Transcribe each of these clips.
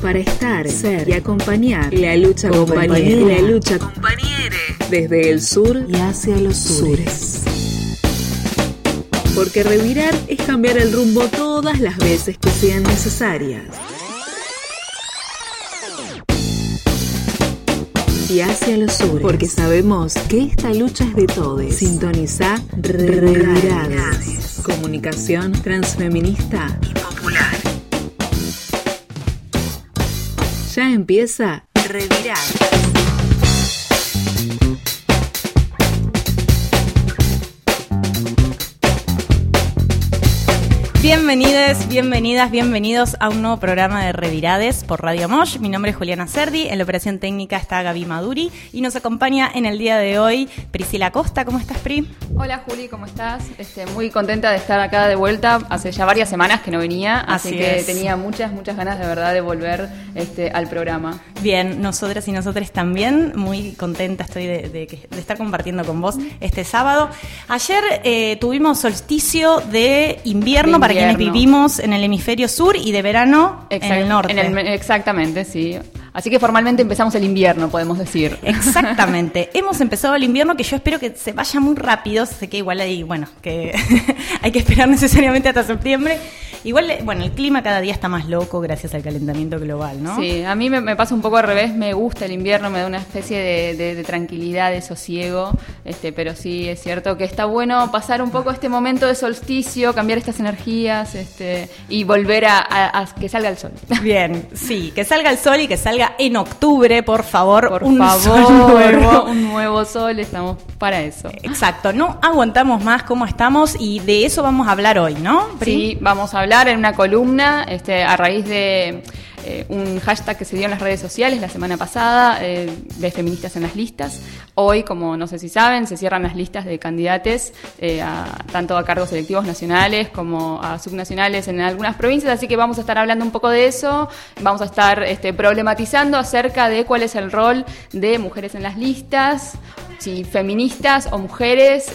para estar, ser y acompañar la lucha compañera, la lucha compañere desde el sur y hacia los sures. Porque revirar es cambiar el rumbo todas las veces que sean necesarias. Y hacia los sures, porque sabemos que esta lucha es de todos. Sintoniza Revirades. Comunicación transfeminista y popular. Ya empieza Revirades. Bienvenides, bienvenidas, bienvenidos a un nuevo programa de Revirades por Radio Mosh. Mi nombre es Juliana Cerdi, en la operación técnica está Gaby Maduri y nos acompaña en el día de hoy Priscila Costa. ¿Cómo estás, Pri? Hola, Juli, ¿cómo estás? Muy contenta de estar acá de vuelta. Hace ya varias semanas que no venía, así que tenía muchas ganas de verdad de volver al programa. Bien, nosotras y nosotros también, muy contenta estoy de estar compartiendo con vos este sábado. Ayer tuvimos solsticio de invierno para quienes vivimos en el hemisferio sur y de verano en el norte. Exactamente, sí. Así que formalmente empezamos el invierno, podemos decir. Exactamente. Hemos empezado el invierno, que yo espero que se vaya muy rápido. Sé que igual que hay que esperar necesariamente hasta septiembre. Igual, el clima cada día está más loco gracias al calentamiento global, ¿no? Sí, a mí me pasa un poco al revés. Me gusta el invierno, me da una especie de tranquilidad, de sosiego. Pero sí, es cierto que está bueno pasar un poco este momento de solsticio, cambiar estas energías y volver a que salga el sol. Bien, sí, que salga el sol y que salga en octubre, por favor. Un nuevo sol, estamos para eso. Exacto, no aguantamos más cómo estamos y de eso vamos a hablar hoy, ¿no? Sí, vamos a hablar en una columna a raíz de un hashtag que se dio en las redes sociales la semana pasada de feministas en las listas. Hoy, como no sé si saben, se cierran las listas de candidates tanto a cargos electivos nacionales como a subnacionales en algunas provincias, así que vamos a estar hablando un poco de eso, vamos a estar problematizando acerca de cuál es el rol de mujeres en las listas, si feministas o mujeres,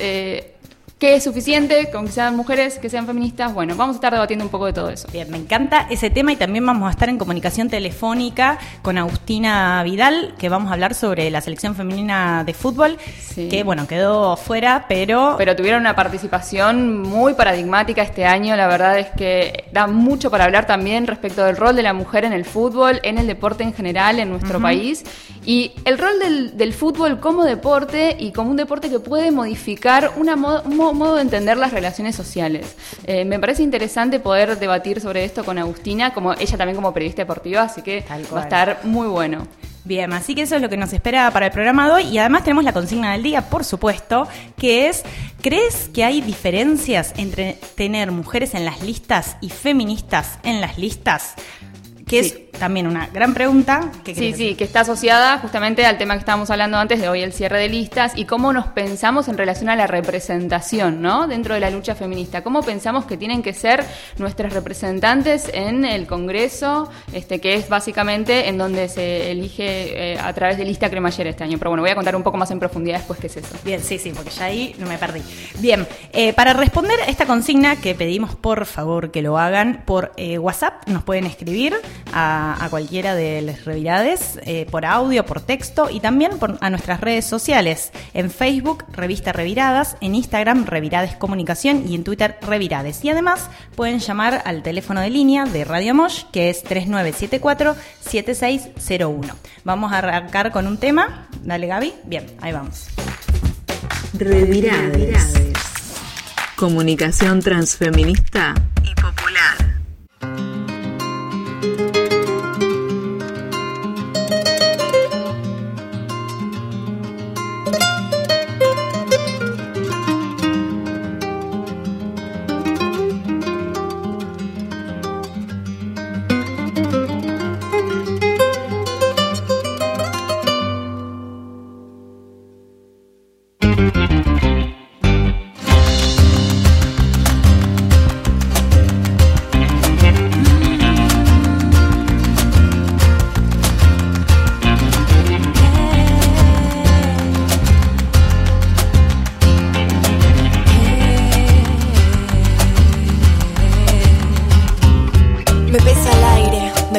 ¿qué es suficiente con que sean mujeres, que sean feministas? Bueno, vamos a estar debatiendo un poco de todo eso. Bien, me encanta ese tema y también vamos a estar en comunicación telefónica con Agustina Vidal, que vamos a hablar sobre la selección femenina de fútbol, sí, que quedó fuera, pero tuvieron una participación muy paradigmática este año. La verdad es que da mucho para hablar también respecto del rol de la mujer en el fútbol, en el deporte en general en nuestro país, y el rol del fútbol como deporte y como un deporte que puede modificar un modo de entender las relaciones sociales. Me parece interesante poder debatir sobre esto con Agustina, como ella también como periodista deportiva, así que va a estar muy bueno. Bien, así que eso es lo que nos espera para el programa de hoy y además tenemos la consigna del día, por supuesto, que es: ¿crees que hay diferencias entre tener mujeres en las listas y feministas en las listas? Que sí, es también una gran pregunta. Sí, que está asociada justamente al tema que estábamos hablando antes de hoy, el cierre de listas, y cómo nos pensamos en relación a la representación, ¿no? Dentro de la lucha feminista. ¿Cómo pensamos que tienen que ser nuestras representantes en el Congreso, que es básicamente en donde se elige a través de lista cremallera este año? Pero voy a contar un poco más en profundidad después qué es eso. Bien, sí, porque ya ahí no me perdí. Bien, para responder a esta consigna que pedimos por favor que lo hagan por WhatsApp, nos pueden escribir a cualquiera de las Revirades, por audio, por texto y también a nuestras redes sociales. En Facebook, Revista Reviradas, en Instagram, Revirades Comunicación y en Twitter, Revirades. Y además pueden llamar al teléfono de línea de Radio Mosh, que es 3974-7601. Vamos a arrancar con un tema. Dale, Gaby. Bien, ahí vamos. Revirades. Comunicación transfeminista y popular.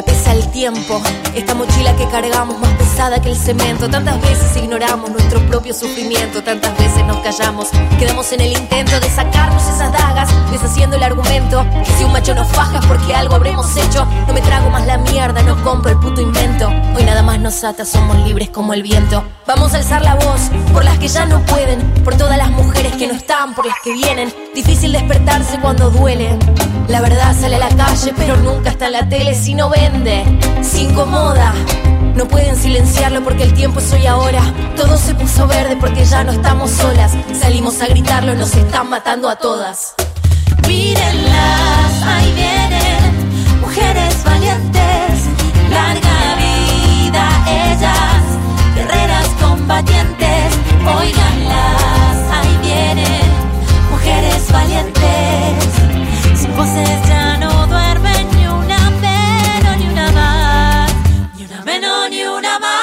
Pesa el tiempo, esta mochila que cargamos más pesada que el cemento. Tantas veces ignoramos nuestro propio sufrimiento, tantas veces nos callamos, quedamos en el intento de sacarnos esas dagas, deshaciendo el argumento que si un macho nos faja porque algo habremos hecho. No me trago más la mierda, no compro el puto invento. Hoy nada más nos ata, somos libres como el viento. Vamos a alzar la voz por las que ya no pueden, por todas las mujeres que no están, por las que vienen. Difícil despertarse cuando duele. La verdad sale a la calle pero nunca está en la tele. Si no vende, se incomoda. No pueden silenciarlo porque el tiempo es hoy ahora. Todo se puso verde porque ya no estamos solas. Salimos a gritarlo, nos están matando a todas. Mírenlas, ahí vienen, mujeres valientes. Larga vida ellas, guerreras combatientes. Óiganlas, ahí vienen, mujeres valientes. Sus voces ya no duermen ni una menos ni una más, ni una menos ni una más.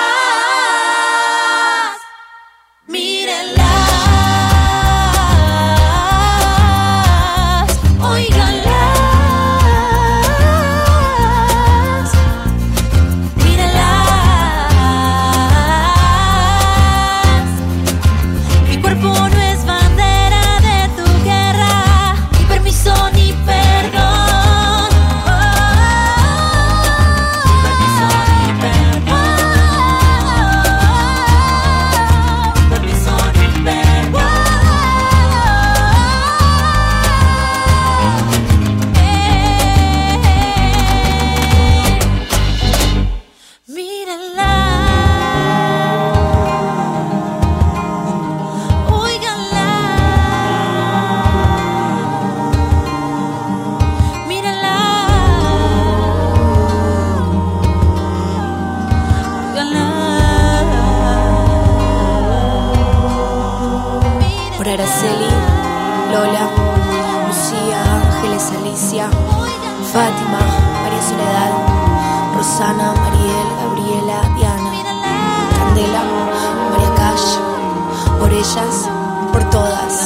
Mírenlas, óiganlas, mírenlas. Mi cuerpo no es bandera de tu guerra, ni permiso ni perdón. Permiso ni perdón. Permiso ni perdón. Mírenla, óiganla, mírenla, óiganla. Por Araceli, Lola, Lucía, Ángeles, Alicia, Fátima, María Soledad, Rosana, Mariel, Gabriela, Diana, Candela, María Cash. Por ellas, por todas.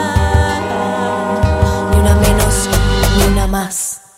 Ni una menos, ni una más.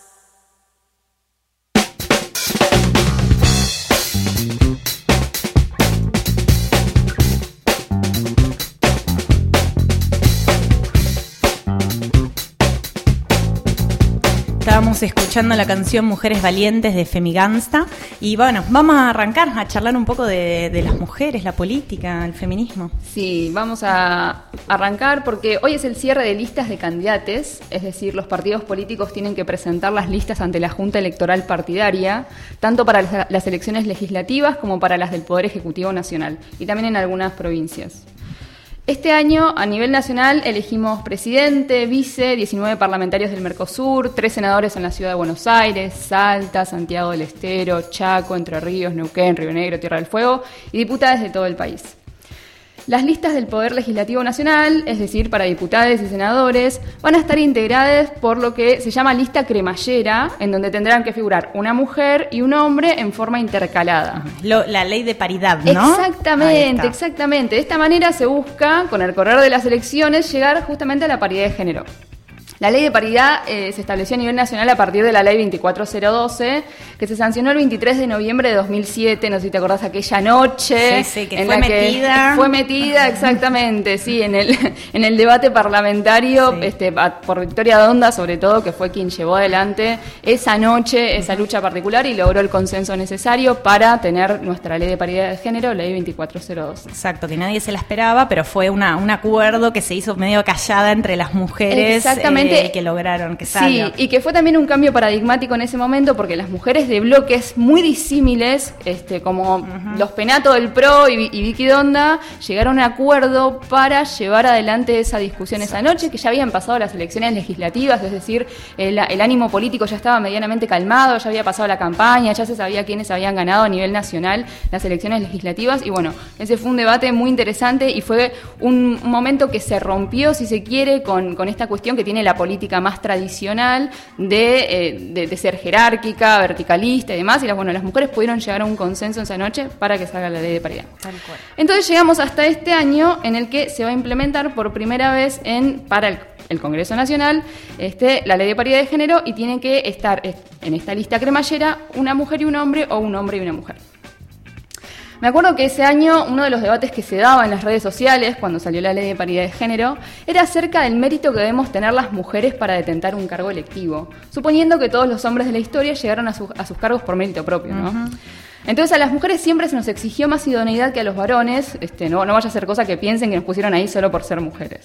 Estábamos escuchando la canción Mujeres Valientes de Femigansta y bueno, vamos a arrancar a charlar un poco de las mujeres, la política, el feminismo. Sí, vamos a arrancar porque hoy es el cierre de listas de candidates, es decir, los partidos políticos tienen que presentar las listas ante la Junta Electoral Partidaria, tanto para las elecciones legislativas como para las del Poder Ejecutivo Nacional y también en algunas provincias. Este año, a nivel nacional, elegimos presidente, vice, 19 parlamentarios del Mercosur, 3 senadores en la ciudad de Buenos Aires, Salta, Santiago del Estero, Chaco, Entre Ríos, Neuquén, Río Negro, Tierra del Fuego y diputadas de todo el país. Las listas del Poder Legislativo Nacional, es decir, para diputados y senadores, van a estar integradas por lo que se llama lista cremallera, en donde tendrán que figurar una mujer y un hombre en forma intercalada. La ley de paridad, ¿no? Exactamente, exactamente. De esta manera se busca, con el correr de las elecciones, llegar justamente a la paridad de género. La ley de paridad se estableció a nivel nacional a partir de la ley 24012, que se sancionó el 23 de noviembre de 2007, no sé si te acordás aquella noche. Sí, que fue metida. Fue metida, exactamente, sí, en el debate parlamentario, sí. Por Victoria Donda, sobre todo, que fue quien llevó adelante esa noche, esa lucha particular y logró el consenso necesario para tener nuestra ley de paridad de género, la ley 24012. Exacto, que nadie se la esperaba, pero fue un acuerdo que se hizo medio callada entre las mujeres. Exactamente. Que lograron que salga. Sí, y que fue también un cambio paradigmático en ese momento porque las mujeres de bloques muy disímiles, como los Penato del PRO y Vicky Donda, llegaron a un acuerdo para llevar adelante esa discusión esa noche, que ya habían pasado las elecciones legislativas, es decir, el ánimo político ya estaba medianamente calmado, ya había pasado la campaña, ya se sabía quiénes habían ganado a nivel nacional las elecciones legislativas y bueno, ese fue un debate muy interesante y fue un momento que se rompió, si se quiere, con esta cuestión que tiene la política más tradicional de ser jerárquica, verticalista y demás, y las mujeres pudieron llegar a un consenso esa noche para que salga la ley de paridad. Tal cual. Entonces llegamos hasta este año en el que se va a implementar por primera vez para el Congreso Nacional la ley de paridad de género y tiene que estar en esta lista cremallera una mujer y un hombre o un hombre y una mujer. Me acuerdo que ese año uno de los debates que se daba en las redes sociales cuando salió la ley de paridad de género era acerca del mérito que debemos tener las mujeres para detentar un cargo electivo, suponiendo que todos los hombres de la historia llegaron a sus cargos por mérito propio, ¿no? Uh-huh. Entonces a las mujeres siempre se nos exigió más idoneidad que a los varones, no vaya a ser cosa que piensen que nos pusieron ahí solo por ser mujeres.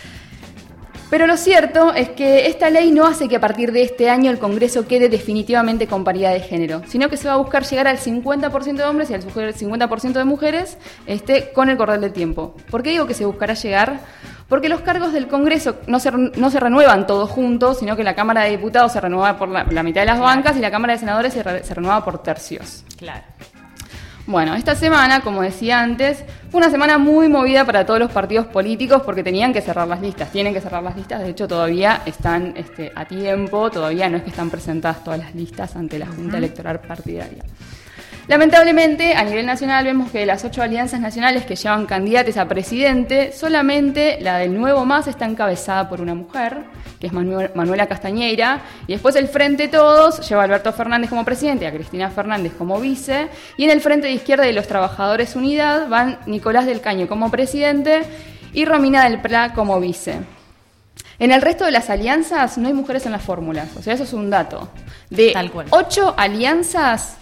Pero lo cierto es que esta ley no hace que a partir de este año el Congreso quede definitivamente con paridad de género, sino que se va a buscar llegar al 50% de hombres y al 50% de mujeres con el correr del tiempo. ¿Por qué digo que se buscará llegar? Porque los cargos del Congreso no se renuevan todos juntos, sino que la Cámara de Diputados se renueva por la mitad de las bancas y la Cámara de Senadores se renueva por tercios. Claro. Bueno, esta semana, como decía antes, fue una semana muy movida para todos los partidos políticos porque tenían que cerrar las listas, tienen que cerrar las listas, de hecho todavía están a tiempo, todavía no es que están presentadas todas las listas ante la Junta Electoral Partidaria. Lamentablemente, a nivel nacional vemos que de las 8 alianzas nacionales que llevan candidatos a presidente, solamente la del Nuevo Más está encabezada por una mujer, que es Manuela Castañeira, y después el Frente Todos lleva a Alberto Fernández como presidente, a Cristina Fernández como vice, y en el Frente de Izquierda y los Trabajadores Unidad van Nicolás del Caño como presidente y Romina del Pla como vice. En el resto de las alianzas no hay mujeres en las fórmulas, o sea, eso es un dato. De 8 alianzas,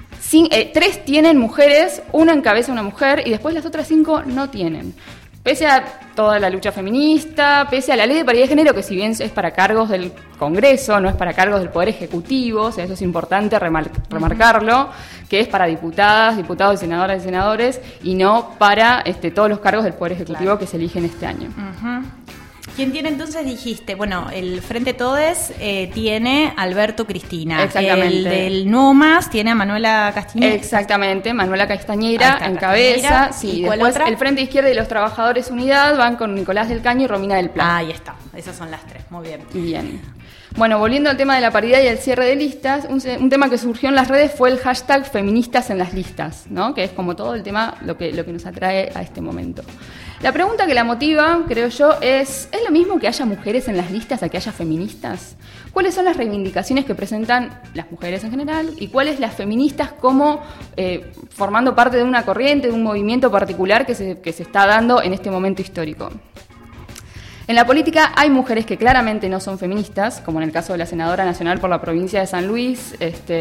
3 tienen mujeres, una encabeza una mujer y después las otras 5 no tienen. Pese a toda la lucha feminista, pese a la ley de paridad de género, que si bien es para cargos del Congreso, no es para cargos del Poder Ejecutivo, o sea, eso es importante remarcarlo, que es para diputadas, diputados y senadoras y senadores, y no para todos los cargos del Poder Ejecutivo que se eligen este año. Uh-huh. ¿Quién tiene entonces, dijiste? Bueno, el Frente Todes tiene Alberto Cristina. Exactamente. El del Nuevo Más tiene a Manuela Castañeira. Exactamente, Manuela Castañeira en cabeza. Sí, ¿y cuál después otra? El Frente Izquierda y los Trabajadores Unidad van con Nicolás del Caño y Romina del Pla. Ahí está, esas son las 3, muy bien. Bien. Bueno, volviendo al tema de la paridad y el cierre de listas, un tema que surgió en las redes fue el hashtag feministas en las listas, ¿no? Que es como todo el tema lo que nos atrae a este momento. La pregunta que la motiva, creo yo, ¿es lo mismo que haya mujeres en las listas a que haya feministas? ¿Cuáles son las reivindicaciones que presentan las mujeres en general y cuáles las feministas como formando parte de una corriente, de un movimiento particular que se está dando en este momento histórico? En la política hay mujeres que claramente no son feministas, como en el caso de la senadora nacional por la provincia de San Luis,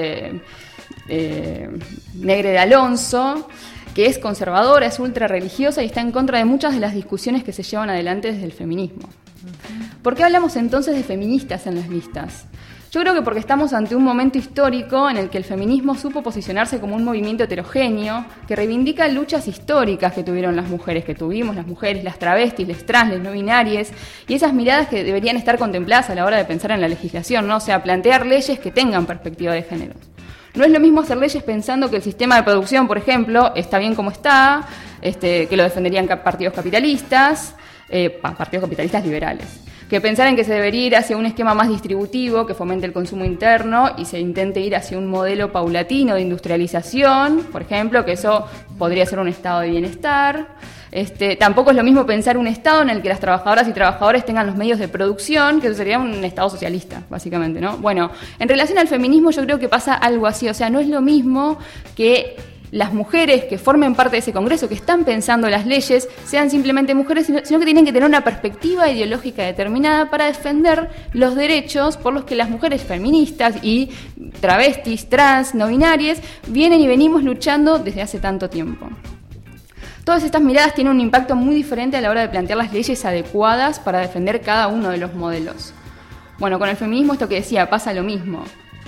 Negre de Alonso, que es conservadora, es ultra religiosa y está en contra de muchas de las discusiones que se llevan adelante desde el feminismo. ¿Por qué hablamos entonces de feministas en las listas? Yo creo que porque estamos ante un momento histórico en el que el feminismo supo posicionarse como un movimiento heterogéneo que reivindica luchas históricas que tuvieron las mujeres, que tuvimos las mujeres, las travestis, las trans, las no binarias, y esas miradas que deberían estar contempladas a la hora de pensar en la legislación, ¿no? O sea, plantear leyes que tengan perspectiva de género. No es lo mismo hacer leyes pensando que el sistema de producción, por ejemplo, está bien como está, que lo defenderían partidos capitalistas liberales, que pensar en que se debería ir hacia un esquema más distributivo que fomente el consumo interno y se intente ir hacia un modelo paulatino de industrialización, por ejemplo, que eso podría ser un estado de bienestar. Tampoco es lo mismo pensar un estado en el que las trabajadoras y trabajadores tengan los medios de producción, que eso sería un estado socialista, básicamente, ¿no? Bueno, en relación al feminismo yo creo que pasa algo así, o sea, no es lo mismo que las mujeres que formen parte de ese congreso, que están pensando las leyes, sean simplemente mujeres, sino que tienen que tener una perspectiva ideológica determinada para defender los derechos por los que las mujeres feministas y travestis, trans, no binarias, vienen y venimos luchando desde hace tanto tiempo. Todas estas miradas tienen un impacto muy diferente a la hora de plantear las leyes adecuadas para defender cada uno de los modelos. Bueno, con el feminismo esto que decía, pasa lo mismo.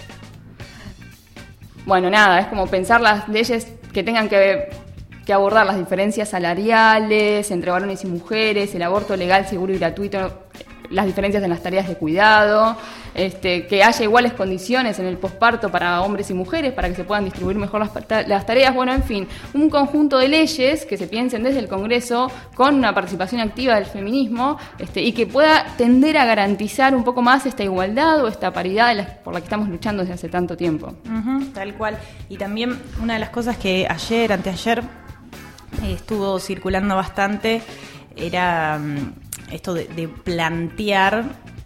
Bueno, nada, es como pensar las leyes que tengan que abordar las diferencias salariales entre varones y mujeres, el aborto legal, seguro y gratuito, las diferencias en las tareas de cuidado, que haya iguales condiciones en el posparto para hombres y mujeres, para que se puedan distribuir mejor las tareas, bueno, en fin, un conjunto de leyes que se piensen desde el Congreso con una participación activa del feminismo y que pueda tender a garantizar un poco más esta igualdad o esta paridad por la que estamos luchando desde hace tanto tiempo. Tal cual. Y también una de las cosas que anteayer estuvo circulando bastante era esto de plantear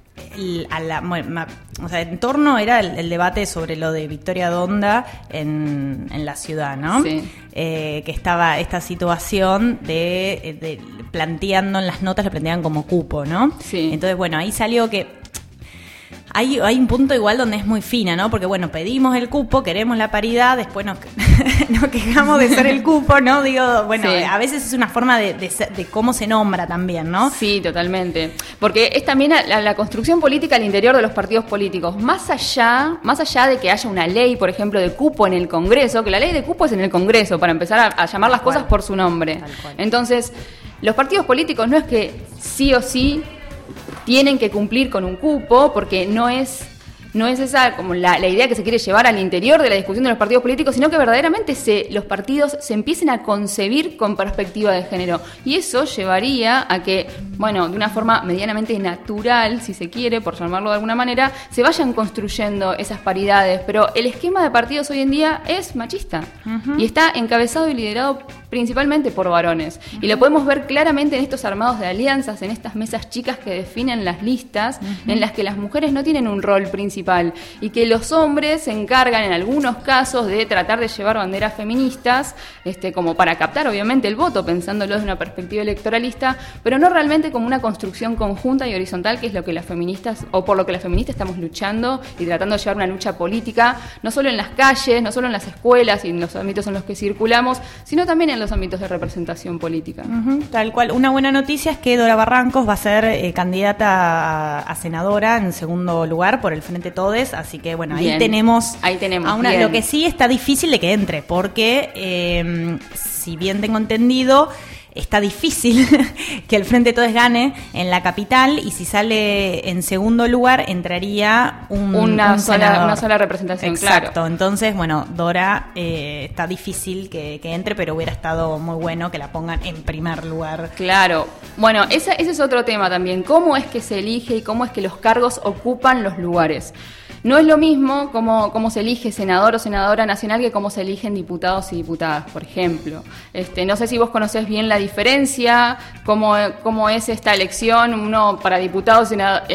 o sea, en torno era el debate sobre lo de Victoria Donda en la ciudad, ¿no? Sí. Que estaba esta situación de planteando en las notas, lo planteaban como cupo, ¿no? Sí. Entonces, bueno, ahí salió que hay un punto igual donde es muy fina, ¿no? Porque, bueno, pedimos el cupo, queremos la paridad, después nos quejamos de ser el cupo, ¿no? Digo, bueno, sí. A veces es una forma de cómo se nombra también, ¿no? Sí, totalmente. Porque es también la construcción política al interior de los partidos políticos. Más allá de que haya una ley, por ejemplo, de cupo en el Congreso, que la ley de cupo es en el Congreso, para empezar a llamar las cosas por su nombre. Tal cual. Entonces, los partidos políticos no es que sí o sí tienen que cumplir con un cupo, porque no es esa como la idea que se quiere llevar al interior de la discusión de los partidos políticos, sino que verdaderamente los partidos se empiecen a concebir con perspectiva de género. Y eso llevaría a que, bueno, de una forma medianamente natural, si se quiere, por llamarlo de alguna manera, se vayan construyendo esas paridades. Pero el esquema de partidos hoy en día es machista. Uh-huh. Y está encabezado y liderado principalmente por varones. Uh-huh. Y lo podemos ver claramente en estos armados de alianzas, en estas mesas chicas que definen las listas, uh-huh, en las que las mujeres no tienen un rol principal y que los hombres se encargan en algunos casos de tratar de llevar banderas feministas, como para captar obviamente el voto, pensándolo desde una perspectiva electoralista, pero no realmente como una construcción conjunta y horizontal, que es lo que las feministas, o por lo que las feministas estamos luchando y tratando de llevar una lucha política, no solo en las calles, no solo en las escuelas y en los ámbitos en los que circulamos, sino también en los ámbitos de representación política. Uh-huh, tal cual. Una buena noticia es que Dora Barrancos va a ser candidata a senadora en segundo lugar por el Frente Todes, así que bueno, ahí tenemos a una, lo que sí está difícil de que entre, porque si bien tengo entendido, está difícil que el Frente Todes gane en la capital, y si sale en segundo lugar entraría una sola representación. Exacto. Claro. Entonces, bueno, Dora está difícil que entre, pero hubiera estado muy bueno que la pongan en primer lugar. Claro. Bueno, ese es otro tema también. ¿Cómo es que se elige y cómo es que los cargos ocupan los lugares? No es lo mismo cómo se elige senador o senadora nacional que cómo se eligen diputados y diputadas, por ejemplo. No sé si vos conocés bien la diferencia, cómo es esta elección. Uno para diputados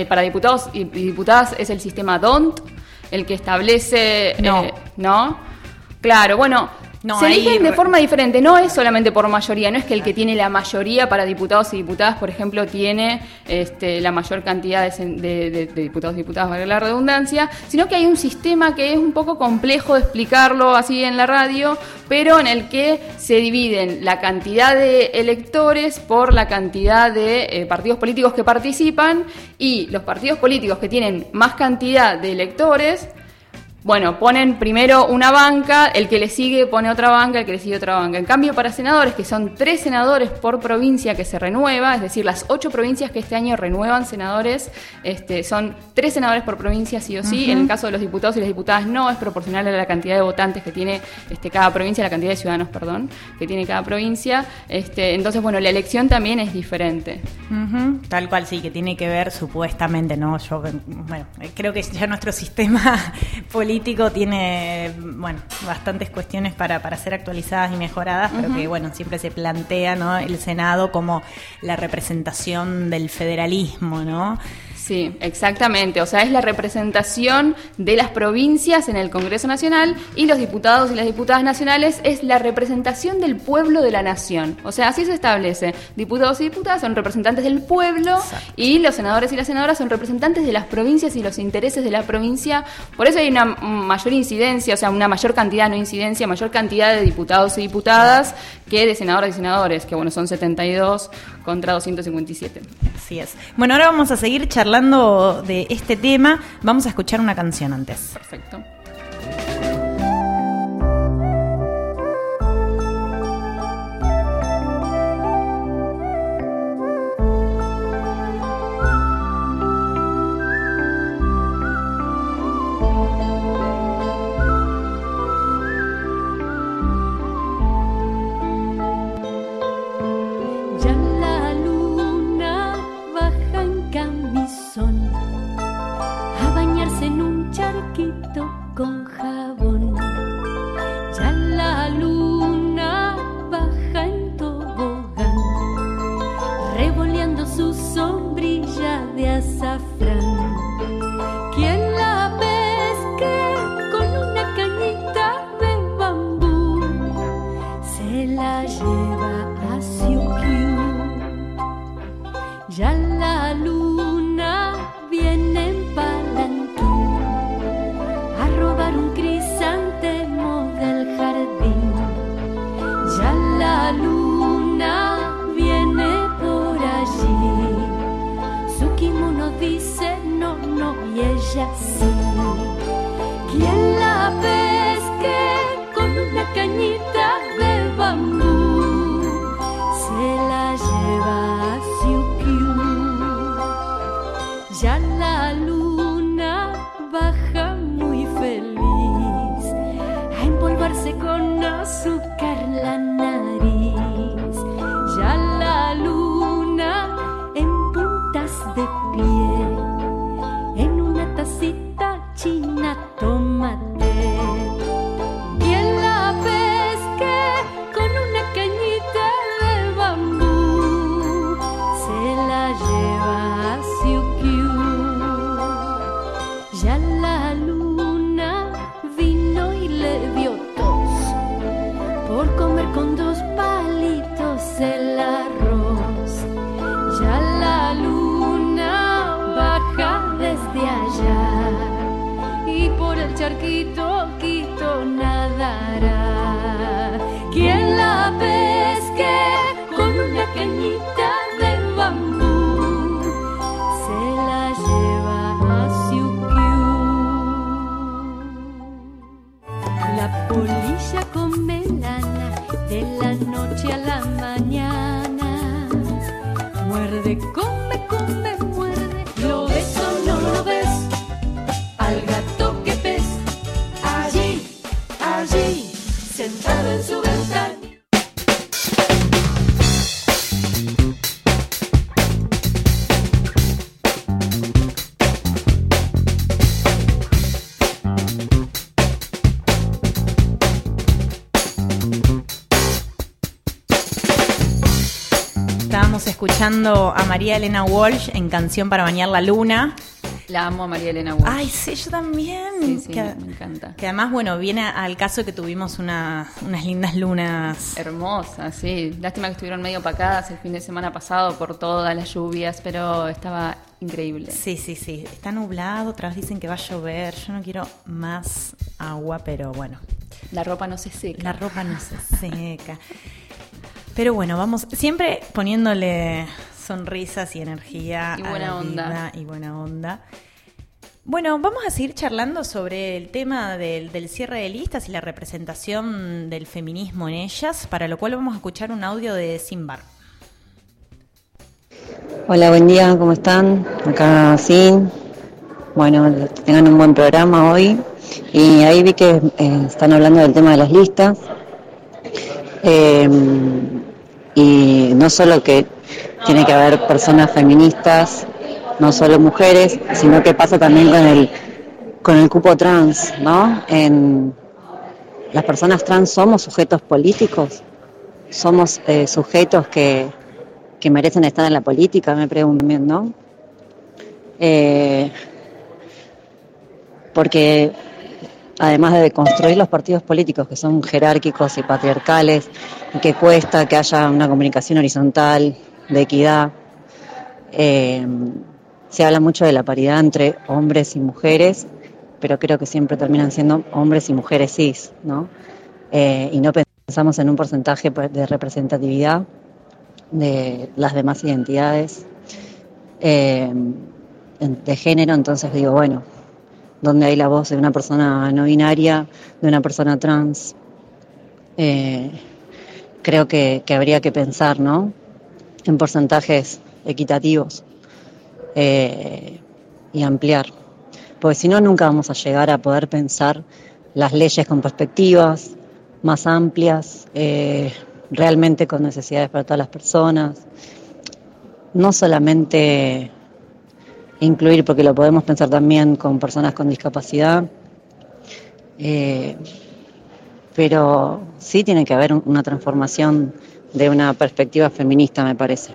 y diputadas es el sistema DONT, el que establece... ¿no? Claro, bueno... No, se eligen de forma diferente, no es solamente por mayoría, no es que el que tiene la mayoría para diputados y diputadas, por ejemplo, tiene la mayor cantidad de diputados y diputadas, valga la redundancia, sino que hay un sistema que es un poco complejo de explicarlo así en la radio, pero en el que se dividen la cantidad de electores por la cantidad de partidos políticos que participan, y los partidos políticos que tienen más cantidad de electores, bueno, ponen primero una banca, el que le sigue pone otra banca, el que le sigue otra banca. En cambio, para senadores, que son 3 senadores por provincia que se renueva, es decir, las 8 provincias que este año renuevan senadores, son 3 senadores por provincia sí o sí. Uh-huh. En el caso de los diputados y las diputadas no, es proporcional a la cantidad de votantes que tiene cada provincia, la cantidad de ciudadanos, que tiene cada provincia. Entonces, bueno, la elección también es diferente. Uh-huh. Tal cual, sí, que tiene que ver supuestamente, ¿no? Yo, bueno, creo que ya nuestro sistema político tiene, bueno, bastantes cuestiones para ser actualizadas y mejoradas, pero que, bueno, siempre se plantea, ¿no?, el Senado como la representación del federalismo, ¿no? Sí, exactamente. O sea, es la representación de las provincias en el Congreso Nacional, y los diputados y las diputadas nacionales es la representación del pueblo de la nación. O sea, así se establece. Diputados y diputadas son representantes del pueblo. Exacto. Y los senadores y las senadoras son representantes de las provincias y los intereses de la provincia. Por eso hay una mayor incidencia, o sea, una mayor cantidad, no incidencia, mayor cantidad de diputados y diputadas que de senadoras y senadores, que bueno, son 72 contra 257. Así es. Bueno, ahora vamos a seguir charlando de este tema. Vamos a escuchar una canción antes. Perfecto. A bañarse en un charquito cañita de bambú se la lleva a Siukiu. Ya la luna baja muy feliz a empolvarse con azúcar la nariz. Ya la luna en puntas de pie en una tacita china toma té. Quien la pesque con una cañita de bambú se la lleva a Siukiu. Ya la luna vino y le dio tos por comer con 2 palitos el arroz. Ya la luna baja desde allá y por el charquito quito nadará. Quien la pesque con una cañita de bambú se la lleva a Siukiu. La polilla come lana de la noche a la mañana. Muerde, come, come, muerde. ¿Lo ves o no lo ves? Al gato que ves allí, allí, sentado en su ventana. Estábamos escuchando a María Elena Walsh en Canción para bañar la luna. La amo a María Elena Walsh. Ay, sí, yo también. Sí, que, me encanta. Que además, bueno, viene al caso que tuvimos unas lindas lunas. Hermosa, sí. Lástima que estuvieron medio opacadas el fin de semana pasado por todas las lluvias, pero estaba increíble. Sí, sí, sí. Está nublado, otras dicen que va a llover. Yo no quiero más agua, pero bueno. La ropa no se seca. La ropa no se seca. Pero bueno, vamos siempre poniéndole sonrisas y energía y buena a la onda. vida y buena onda. Bueno, vamos a seguir charlando sobre el tema del cierre de listas y la representación del feminismo en ellas, para lo cual vamos a escuchar un audio de Simbar. Hola, buen día, ¿cómo están? Acá Sin. Bueno, que tengan un buen programa hoy. Y ahí vi que están hablando del tema de las listas. Y no solo que tiene que haber personas feministas, no solo mujeres, sino que pasa también con el cupo trans, ¿no? Las personas trans somos sujetos políticos, somos sujetos que merecen estar en la política, me pregunto, ¿no? Porque además de construir los partidos políticos que son jerárquicos y patriarcales, y que cuesta que haya una comunicación horizontal, de equidad, se habla mucho de la paridad entre hombres y mujeres, pero creo que siempre terminan siendo hombres y mujeres cis, ¿no? Y no pensamos en un porcentaje de representatividad de las demás identidades de género. Entonces digo, bueno, donde hay la voz de una persona no binaria, de una persona trans, creo que habría que pensar, ¿no?, en porcentajes equitativos y ampliar, porque si no nunca vamos a llegar a poder pensar las leyes con perspectivas más amplias, realmente con necesidades para todas las personas, no solamente incluir, porque lo podemos pensar también con personas con discapacidad, pero sí tiene que haber una transformación de una perspectiva feminista, me parece.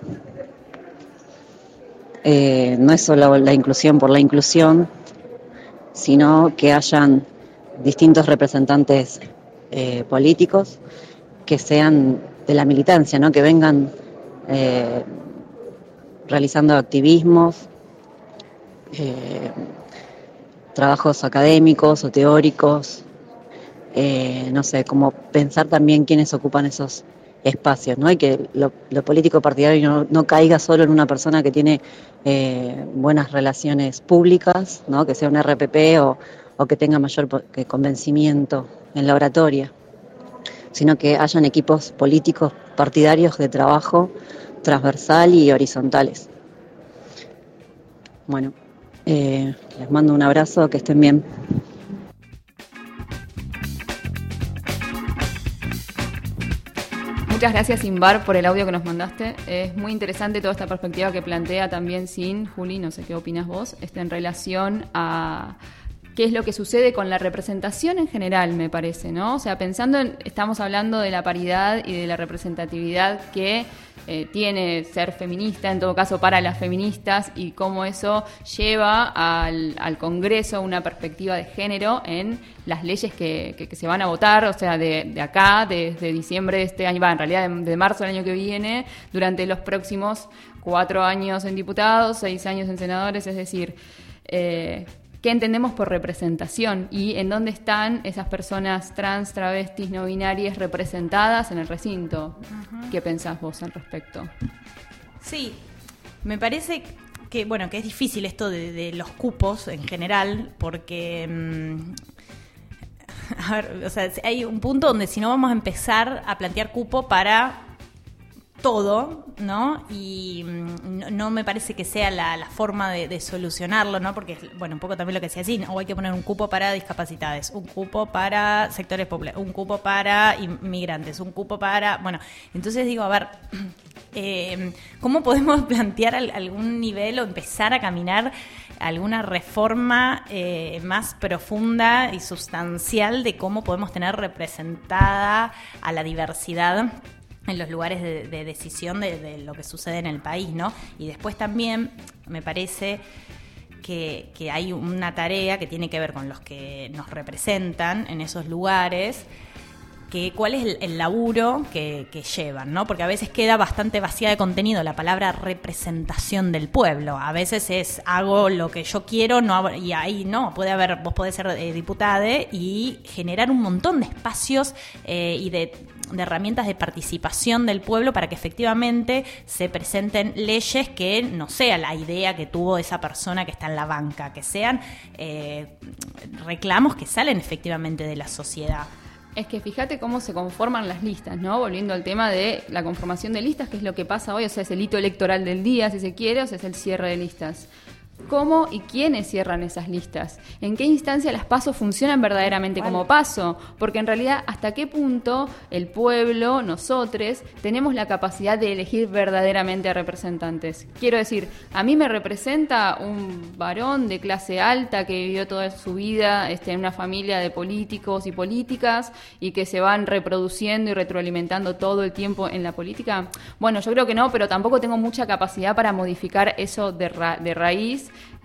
No es solo la inclusión por la inclusión, sino que hayan distintos representantes políticos que sean de la militancia, ¿no?, que vengan realizando activismos, trabajos académicos o teóricos, no sé, como pensar también quiénes ocupan esos espacios, ¿no? Y que lo político partidario no caiga solo en una persona que tiene buenas relaciones públicas, ¿no?, que sea un RPP o que tenga mayor convencimiento en la oratoria. sino que hayan equipos políticos partidarios de trabajo transversal y horizontales. Bueno, les mando un abrazo, que estén bien. Muchas gracias, Inbar, por el audio que nos mandaste. Es muy interesante toda esta perspectiva que plantea también Sin. Juli, no sé qué opinas vos, en relación a qué es lo que sucede con la representación en general, me parece, ¿no? O sea, estamos hablando de la paridad y de la representatividad que tiene ser feminista, en todo caso para las feministas, y cómo eso lleva al Congreso una perspectiva de género en las leyes que se van a votar, o sea, de acá, desde diciembre de este año, en realidad de marzo del año que viene, durante los próximos 4 años en diputados, 6 años en senadores, es decir, ¿qué entendemos por representación? ¿Y en dónde están esas personas trans, travestis, no binarias representadas en el recinto? Uh-huh. ¿Qué pensás vos al respecto? Sí, me parece que, bueno, que es difícil esto de los cupos en general, porque a ver, o sea, hay un punto donde si no vamos a empezar a plantear cupo para todo, ¿no? Y no me parece que sea la forma de solucionarlo, ¿no? Porque, bueno, un poco también lo que decía así, o hay que poner un cupo para discapacitados, un cupo para sectores populares, un cupo para inmigrantes, un cupo para... Bueno, entonces digo, a ver, ¿cómo podemos plantear algún nivel o empezar a caminar alguna reforma más profunda y sustancial de cómo podemos tener representada a la diversidad en los lugares de decisión de lo que sucede en el país, ¿no? Y después también me parece que hay una tarea que tiene que ver con los que nos representan en esos lugares, que cuál es el laburo que llevan, ¿no? Porque a veces queda bastante vacía de contenido la palabra representación del pueblo. A veces es hago lo que yo quiero, no, y ahí no, vos podés ser diputada y generar un montón de espacios y de herramientas de participación del pueblo para que efectivamente se presenten leyes que no sea la idea que tuvo esa persona que está en la banca, que sean reclamos que salen efectivamente de la sociedad. Es que fíjate cómo se conforman las listas, ¿no? Volviendo al tema de la conformación de listas, que es lo que pasa hoy, o sea, es el hito electoral del día, si se quiere, o sea, es el cierre de listas. ¿Cómo y quiénes cierran esas listas? ¿En qué instancia las PASO funcionan verdaderamente como PASO? Porque en realidad, ¿hasta qué punto el pueblo, nosotros, tenemos la capacidad de elegir verdaderamente a representantes? Quiero decir, a mí me representa un varón de clase alta que vivió toda su vida en una familia de políticos y políticas y que se van reproduciendo y retroalimentando todo el tiempo en la política. Bueno, yo creo que no, pero tampoco tengo mucha capacidad para modificar eso de raíz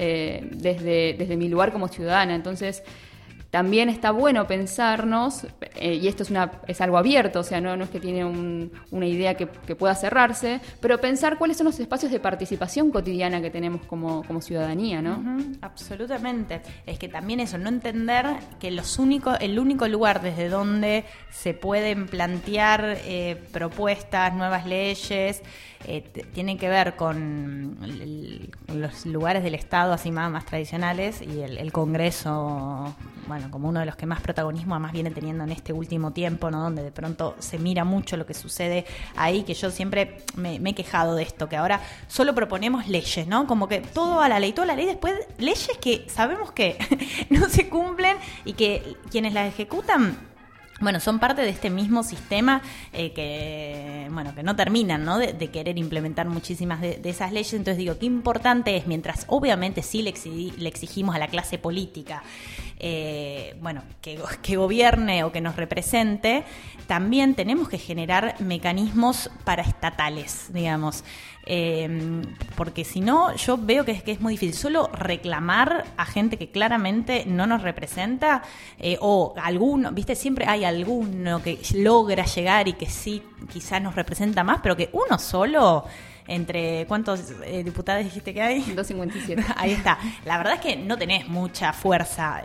desde mi lugar como ciudadana. Entonces también está bueno pensarnos, y esto es algo abierto, o sea, no es que tiene una idea que pueda cerrarse, pero pensar cuáles son los espacios de participación cotidiana que tenemos como ciudadanía, ¿no? Uh-huh, absolutamente. Es que también eso, no entender que el único lugar desde donde se pueden plantear propuestas, nuevas leyes, tiene que ver con los lugares del Estado así más tradicionales y el Congreso, bueno, como uno de los que más protagonismo además viene teniendo en este último tiempo, ¿no? Donde de pronto se mira mucho lo que sucede ahí, que yo siempre me he quejado de esto, que ahora solo proponemos leyes, ¿no? Como que toda la ley, después leyes que sabemos que no se cumplen y que quienes las ejecutan, bueno, son parte de este mismo sistema que no terminan, ¿no? De querer implementar muchísimas de esas leyes. Entonces digo, qué importante es, mientras obviamente sí le exigimos a la clase política, que gobierne o que nos represente, también tenemos que generar mecanismos paraestatales, digamos. Porque si no, yo veo que es muy difícil solo reclamar a gente que claramente no nos representa, o alguno, viste, siempre hay alguno que logra llegar y que sí quizás nos representa más, pero que uno solo entre ¿cuántos diputados dijiste que hay? 257. Ahí está. La verdad es que no tenés mucha fuerza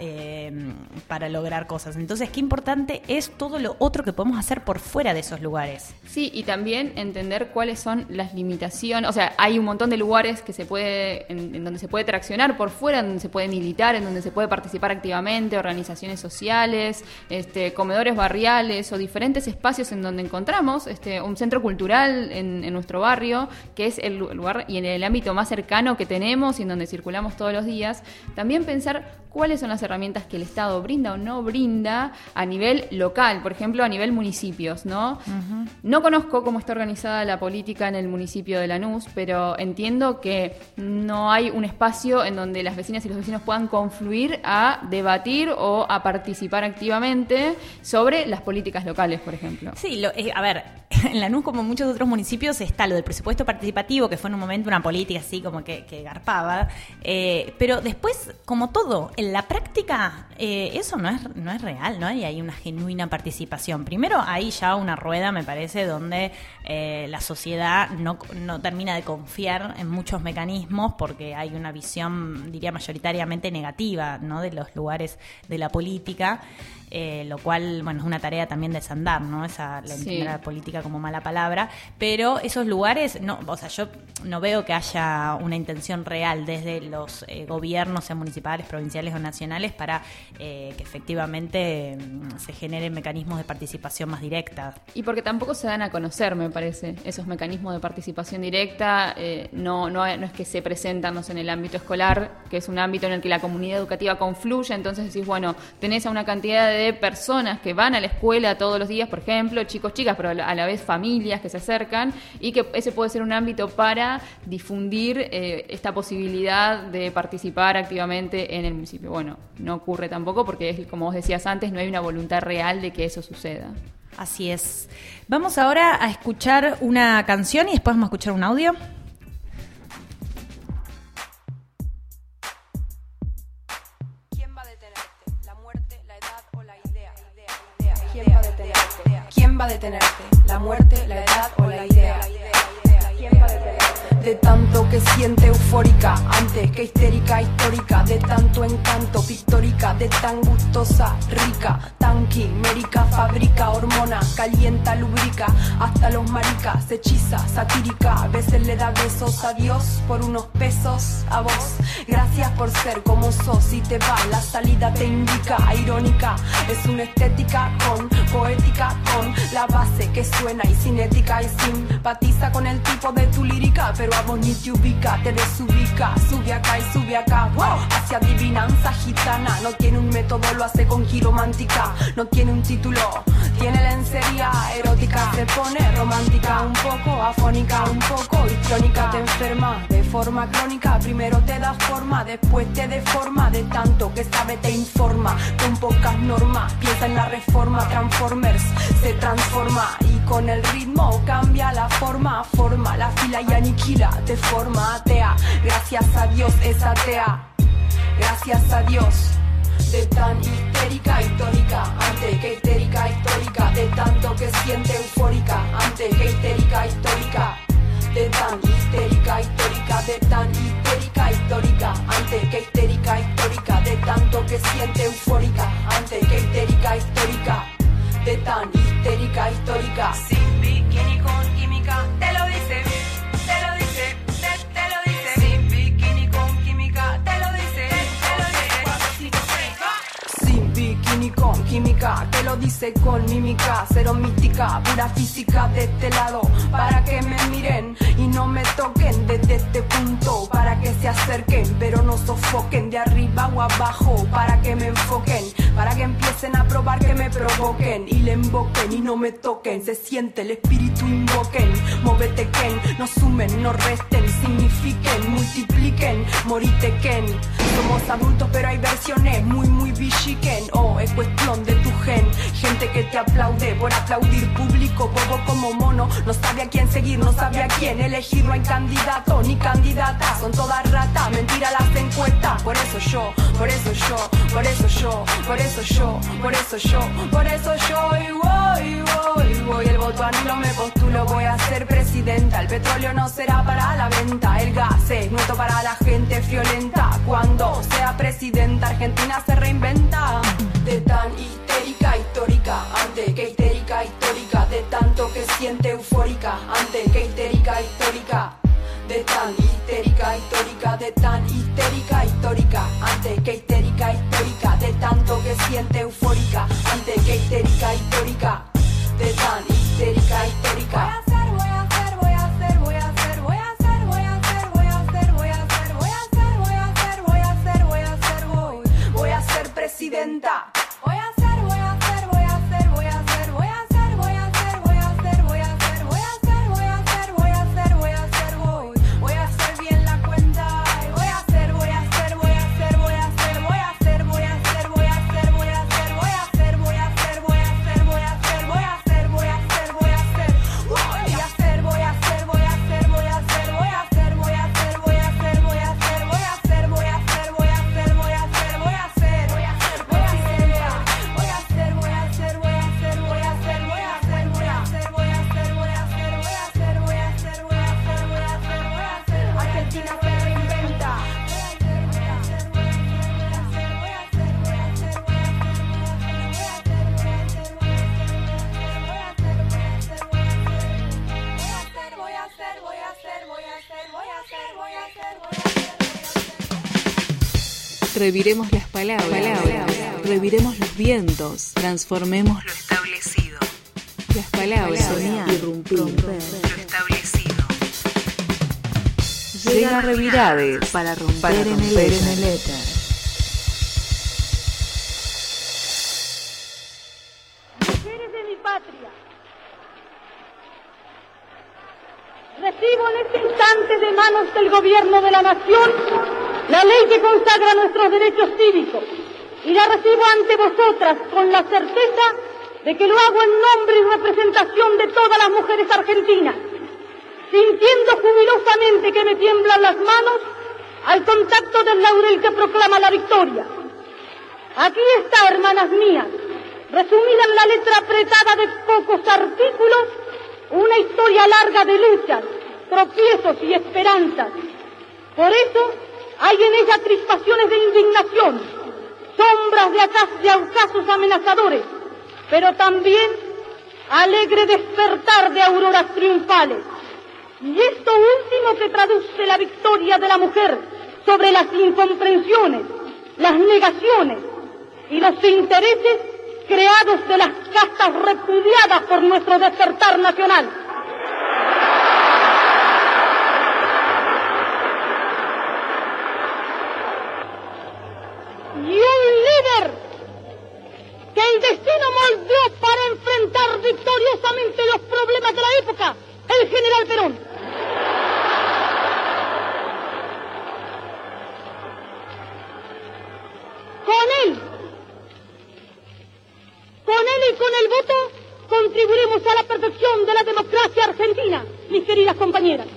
para lograr cosas. Entonces, qué importante es todo lo otro que podemos hacer por fuera de esos lugares. Sí, y también entender cuáles son las limitaciones. O sea, hay un montón de lugares que se puede, en donde se puede traccionar por fuera, en donde se puede militar, en donde se puede participar activamente, organizaciones sociales, comedores barriales o diferentes espacios en donde encontramos un centro cultural en nuestro barrio, que es el lugar y en el ámbito más cercano que tenemos y en donde circulamos todos los días. También pensar cuáles son las herramientas que el Estado brinda o no brinda a nivel local, por ejemplo, a nivel municipios, ¿no? Uh-huh. No conozco cómo está organizada la política en el municipio de Lanús, pero entiendo que no hay un espacio en donde las vecinas y los vecinos puedan confluir a debatir o a participar activamente sobre las políticas locales, por ejemplo. Sí, a ver, en Lanús, como en muchos otros municipios, está lo del presupuesto participativo, que fue en un momento una política así como que garpaba, pero después, como todo, en la práctica eso no es real, ¿no? Y hay una genuina participación. Primero, hay ya una rueda, me parece, donde la sociedad no termina de confiar en muchos mecanismos porque hay una visión, diría, mayoritariamente negativa, ¿no?, de los lugares de la política. Lo cual, bueno, es una tarea también de desandar, ¿no? Entender la política como mala palabra, pero esos lugares, yo no veo que haya una intención real desde los gobiernos, sean municipales, provinciales o nacionales, para que efectivamente se generen mecanismos de participación más directa. Y porque tampoco se dan a conocer, me parece, esos mecanismos de participación directa, no es que se presentan, no sé, en el ámbito escolar, que es un ámbito en el que la comunidad educativa confluye, entonces decís, bueno, tenés a una cantidad de personas que van a la escuela todos los días, por ejemplo, chicos, chicas, pero a la vez familias que se acercan, y que ese puede ser un ámbito para difundir esta posibilidad de participar activamente en el municipio. Bueno, no ocurre tampoco porque, como vos decías antes, no hay una voluntad real de que eso suceda. Así es. Vamos ahora a escuchar una canción y después vamos a escuchar un audio. ¿Quién va a detenerte? ¿La muerte, la edad o la idea? ¿Quién va a detenerte? De tanto que siente eufórica, antes que histérica, histórica, de tanto encanto, pictórica, de tan gustosa, rica, tan quimérica, fabrica, hormona, calienta, lubrica, hasta los maricas, hechiza, satírica, a veces le da besos a Dios por unos pesos a vos. Gracias por ser como sos, y te va, la salida te indica, irónica, es una estética con poética, con la base que suena y cinética y simpatiza con el tipo de tu lírica, pero a vos ni te ubica, te desubica, sube acá y sube acá, wow, hacia adivinanza gitana, no tiene un método, lo hace con giromántica, no tiene un título, tiene lencería erótica, se pone romántica, un poco afónica, un poco histriónica, te enferma de forma crónica, primero te da forma, después te deforma, de tanto que sabe te informa, con pocas normas, piensa en la reforma, Transformers se transforma y con el ritmo cambia la forma, forma la fila y aniquila, de forma atea, gracias a Dios es atea, gracias a Dios. De tan histérica, histórica, antes que histérica, histórica, de tanto que siente eufórica, antes que histérica, histórica, de tan histérica, histórica, de tan histérica, histórica, antes que histérica, histórica, de tanto que siente eufórica, antes que histérica, histórica, de tan histérica, histórica, sin bikini con química, te lo dice, te lo dice, te lo dice, sin bikini con química, te lo dice, te lo dice, 4, 5, 6, sin bikini con química, te lo dice con mímica, cero mística, pura física de este lado, para que me miren y no me toquen desde este punto, para que se acerquen pero no sofoquen, de arriba o abajo, para que me enfoquen, para que empiecen a probar, que me provoquen y le invoquen y no me toquen, se siente el espíritu, invoquen, móvete Ken, no sumen, no resten, signifiquen, multipliquen, moritequen, somos adultos pero hay versiones muy bichiquen, es cuestión de tu gen, gente que te aplaude por aplaudir, público bobo como mono, no sabe a quién seguir, no sabe a quién elegir, no hay candidato ni candidata, son todas ratas, mentira las encuestas, por eso yo, por eso yo, por eso yo, por eso yo, por eso yo, por eso yo, y voy, el voto anulo, me postulo, voy a ser presidenta. El petróleo no será para la venta, el gas es nuestro para la gente friolenta. Cuando sea presidenta, Argentina se reinventa. De tan histérica, histórica, antes que histérica, histórica. De tanto que siente eufórica, antes que histérica, histórica. De tan histérica, histórica, de tan histérica, histórica, antes que histérica, histórica, de tanto que siente eufórica, antes que histérica, histórica, de tan histérica, histórica. Voy a ser presidenta. Reviremos las palabras, reviremos los vientos, transformemos lo establecido. Las palabras, soñar, irrumpir, romper lo establecido. Llega Revirades para romper en el éter. Mujeres de mi patria, recibo en este instante de manos del gobierno de la nación la ley que consagra nuestros derechos cívicos, y la recibo ante vosotras con la certeza de que lo hago en nombre y representación de todas las mujeres argentinas, sintiendo jubilosamente que me tiemblan las manos al contacto del laurel que proclama la victoria. Aquí está, hermanas mías, resumida en la letra apretada de pocos artículos, una historia larga de luchas, tropiezos y esperanzas. Por eso, hay en ella crispaciones de indignación, sombras de ocasos amenazadores, pero también alegre despertar de auroras triunfales. Y esto último que traduce la victoria de la mujer sobre las incomprensiones, las negaciones y los intereses creados de las castas repudiadas por nuestro despertar nacional. Y un líder que el destino moldeó para enfrentar victoriosamente los problemas de la época, el general Perón. Con él y con el voto contribuiremos a la perfección de la democracia argentina, mis queridas compañeras.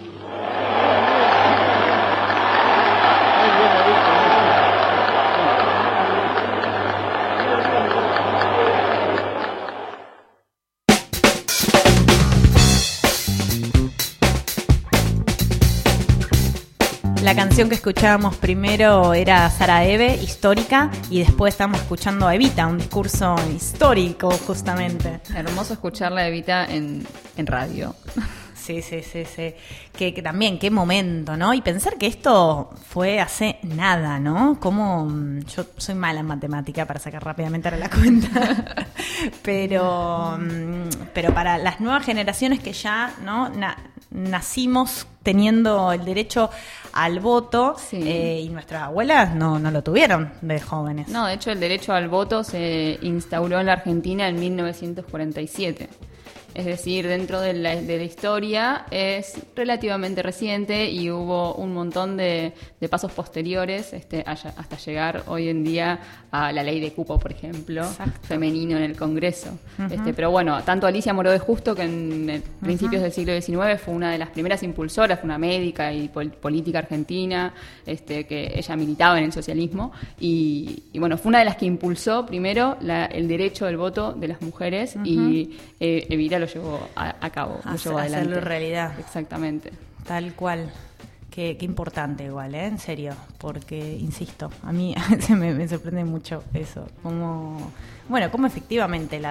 La canción que escuchábamos primero era Saraeve, Histórica, y después estamos escuchando a Evita, un discurso histórico justamente. Hermoso escucharla a Evita en radio. Sí. Que también, qué momento, ¿no? Y pensar que esto fue hace nada, ¿no? Como yo soy mala en matemática para sacar rápidamente ahora la cuenta, pero para las nuevas generaciones que ya, ¿no? Nacimos teniendo el derecho al voto, sí. Y nuestras abuelas no lo tuvieron de jóvenes. No, de hecho el derecho al voto se instauró en la Argentina en 1947. Es decir, dentro de la historia es relativamente reciente y hubo un montón de pasos posteriores hasta llegar hoy en día a la ley de cupo, por ejemplo, exacto, femenino en el Congreso. Uh-huh. Pero bueno, tanto Alicia Moró de Justo, que en principios del siglo XIX fue una de las primeras impulsoras profesora, fue una médica y política argentina, que ella militaba en el socialismo, y bueno, fue una de las que impulsó primero el derecho del voto de las mujeres, y Evita lo llevó a cabo, lo llevó adelante. Hacerlo realidad. Exactamente. Tal cual. Qué importante igual, en serio, porque, insisto, a mí a veces me sorprende mucho eso, cómo efectivamente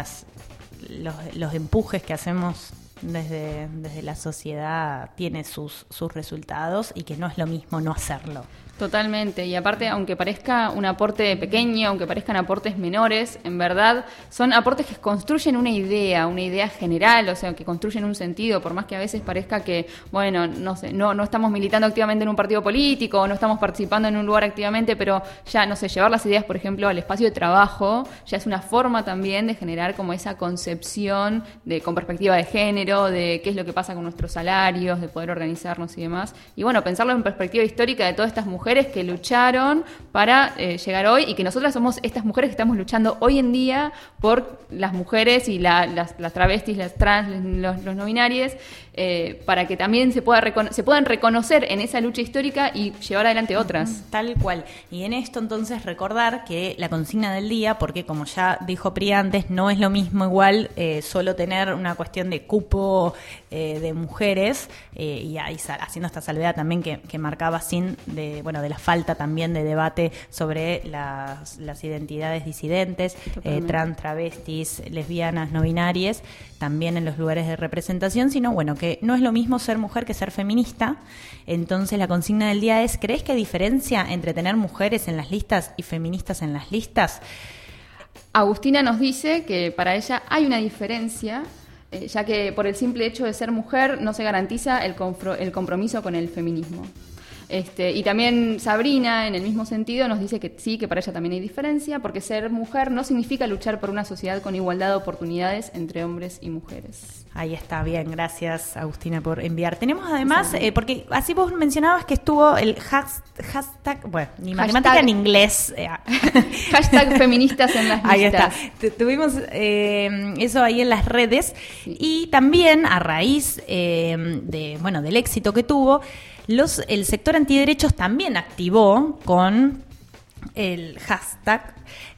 los empujes que hacemos desde la sociedad tiene sus resultados, y que no es lo mismo no hacerlo. Totalmente, y aparte, aunque parezca un aporte pequeño, aunque parezcan aportes menores, en verdad son aportes que construyen una idea general, o sea, que construyen un sentido, por más que a veces parezca que, bueno, no sé, no estamos militando activamente en un partido político, o no estamos participando en un lugar activamente, pero ya, no sé, llevar las ideas, por ejemplo, al espacio de trabajo, ya es una forma también de generar como esa concepción con perspectiva de género, de qué es lo que pasa con nuestros salarios, de poder organizarnos y demás, y bueno, pensarlo en perspectiva histórica de todas estas mujeres que lucharon para llegar hoy, y que nosotras somos estas mujeres que estamos luchando hoy en día por las mujeres y las travestis, las trans, los no binarios, para que también se puedan reconocer en esa lucha histórica y llevar adelante otras. Tal cual. Y en esto entonces recordar que la consigna del día, porque como ya dijo Pri antes, no es lo mismo igual solo tener una cuestión de cupo de mujeres, y ahí haciendo esta salvedad también que marcaba de la falta también de debate sobre las identidades disidentes, trans, travestis, lesbianas, no binarias, también en los lugares de representación, sino que no es lo mismo ser mujer que ser feminista. Entonces la consigna del día es: ¿crees que hay diferencia entre tener mujeres en las listas y feministas en las listas? Agustina nos dice que para ella hay una diferencia, ya que por el simple hecho de ser mujer no se garantiza el compromiso con el feminismo. Y también Sabrina, en el mismo sentido, nos dice que sí, que para ella también hay diferencia, porque ser mujer no significa luchar por una sociedad con igualdad de oportunidades entre hombres y mujeres. Ahí está, bien, gracias Agustina por enviar. Tenemos además, porque así vos mencionabas que estuvo el hashtag, ni matemática en inglés. Hashtag feministas en las listas. Ahí está, tuvimos eso ahí en las redes, sí. Y también a raíz del éxito que tuvo, el sector antiderechos también activó con el hashtag,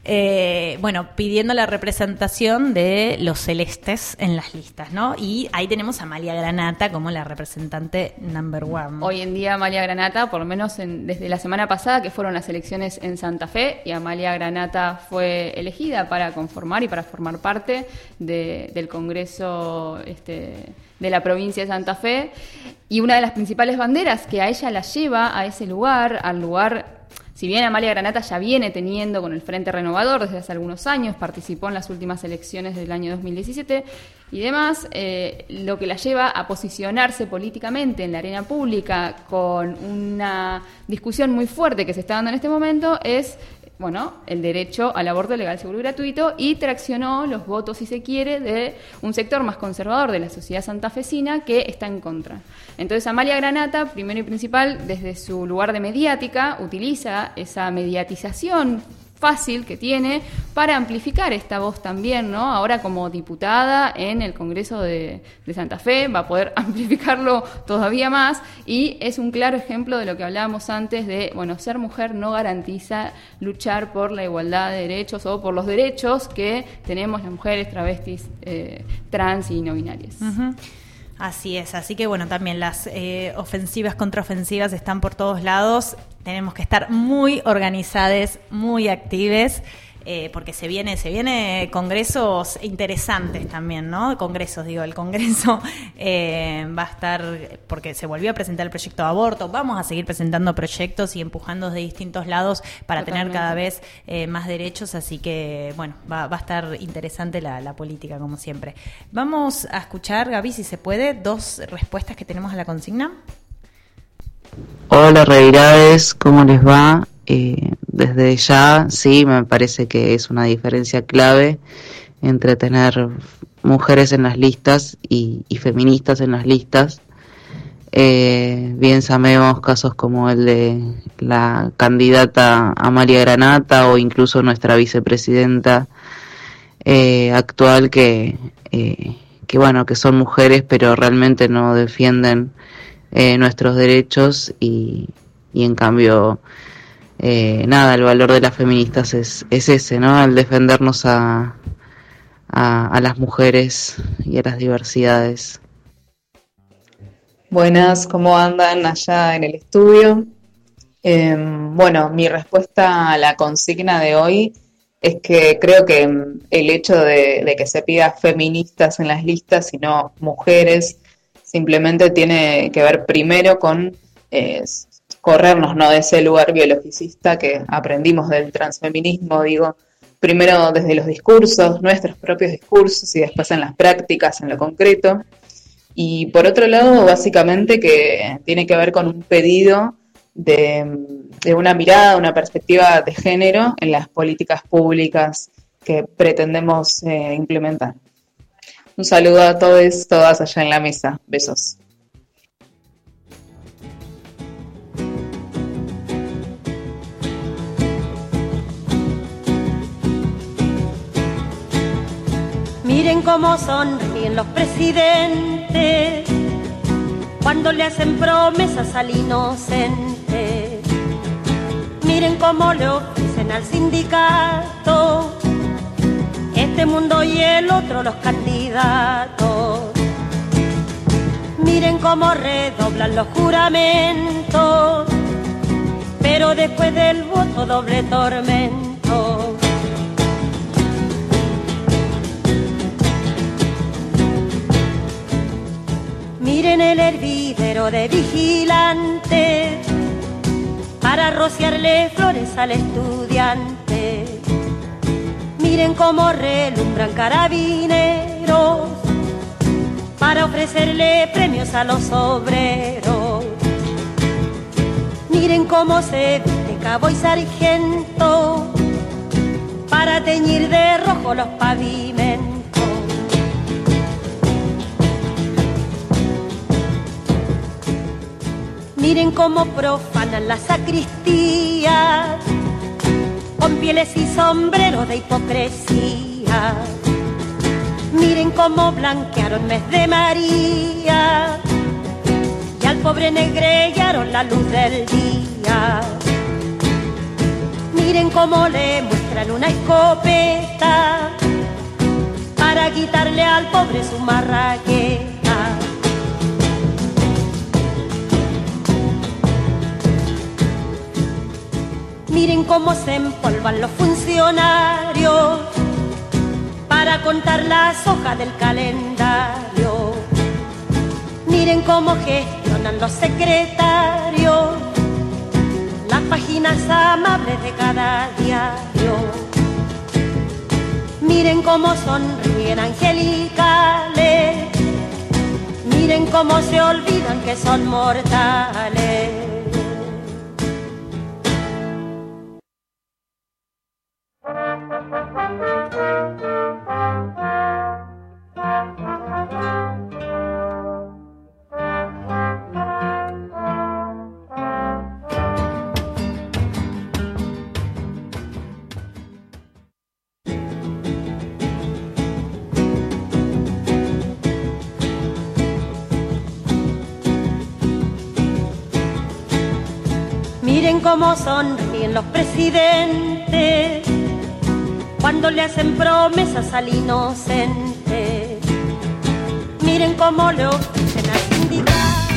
pidiendo la representación de los celestes en las listas, ¿no? Y ahí tenemos a Amalia Granata como la representante number one. Hoy en día Amalia Granata, por lo menos desde la semana pasada, que fueron las elecciones en Santa Fe, y Amalia Granata fue elegida para conformar y para formar parte del Congreso de la provincia de Santa Fe, y una de las principales banderas que a ella la lleva a ese lugar, si bien Amalia Granata ya viene teniendo con el Frente Renovador desde hace algunos años, participó en las últimas elecciones del año 2017 y demás, lo que la lleva a posicionarse políticamente en la arena pública con una discusión muy fuerte que se está dando en este momento es el derecho al aborto legal, seguro y gratuito, y traccionó los votos, si se quiere, de un sector más conservador de la sociedad santafesina que está en contra. Entonces Amalia Granata, primero y principal, desde su lugar de mediática, utiliza esa mediatización fácil que tiene para amplificar esta voz también, ¿no? Ahora como diputada en el Congreso de Santa Fe va a poder amplificarlo todavía más, y es un claro ejemplo de lo que hablábamos antes de, ser mujer no garantiza luchar por la igualdad de derechos o por los derechos que tenemos las mujeres, travestis, trans y no binarias. Uh-huh. Así es, así que también las ofensivas, contraofensivas están por todos lados. Tenemos que estar muy organizadas, muy actives, porque se viene congresos interesantes también, ¿no? El Congreso va a estar, porque se volvió a presentar el proyecto de aborto, vamos a seguir presentando proyectos y empujando desde distintos lados para tener cada vez más derechos, así que va a estar interesante la política como siempre. Vamos a escuchar, Gaby, si se puede, 2 respuestas que tenemos a la consigna. Hola Revirades, ¿cómo les va? Desde ya, sí, me parece que es una diferencia clave entre tener mujeres en las listas y feministas en las listas. Bien sabemos casos como el de la candidata Amalia Granata o incluso nuestra vicepresidenta actual que son mujeres pero realmente no defienden nuestros derechos y en cambio nada, el valor de las feministas es ese, ¿no? El defendernos a las mujeres y a las diversidades. Buenas, ¿cómo andan allá en el estudio? Bueno, mi respuesta a la consigna de hoy es que creo que el hecho de que se pida feministas en las listas y no mujeres simplemente tiene que ver primero con corrernos, ¿no?, de ese lugar biologicista que aprendimos del transfeminismo, digo, primero desde los discursos, nuestros propios discursos, y después en las prácticas, en lo concreto. Y por otro lado, básicamente que tiene que ver con un pedido de una mirada, una perspectiva de género en las políticas públicas que pretendemos implementar. Un saludo a todos, todas allá en la mesa. Besos. Miren cómo sonríen los presidentes cuando le hacen promesas al inocente. Miren cómo le ofrecen al sindicato este mundo y el otro los candidatos. Miren cómo redoblan los juramentos, pero después del voto doble tormento. Miren el hervidero de vigilantes para rociarle flores al estudiante. Miren cómo relumbran carabineros para ofrecerle premios a los obreros. Miren cómo se viste cabo y sargento para teñir de rojo los pavimentos. Miren cómo profanan la sacristía con pieles y sombreros de hipocresía. Miren cómo blanquearon mes de María y al pobre negrellaron la luz del día. Miren cómo le muestran una escopeta para quitarle al pobre su marraqueta. Miren cómo se empolvan los funcionarios para contar las hojas del calendario. Miren cómo gestionan los secretarios las páginas amables de cada diario. Miren cómo sonríen angelicales, miren cómo se olvidan que son mortales. Miren cómo sonríen los presidentes cuando le hacen promesas al inocente. Miren cómo le ofrecen al sindicato.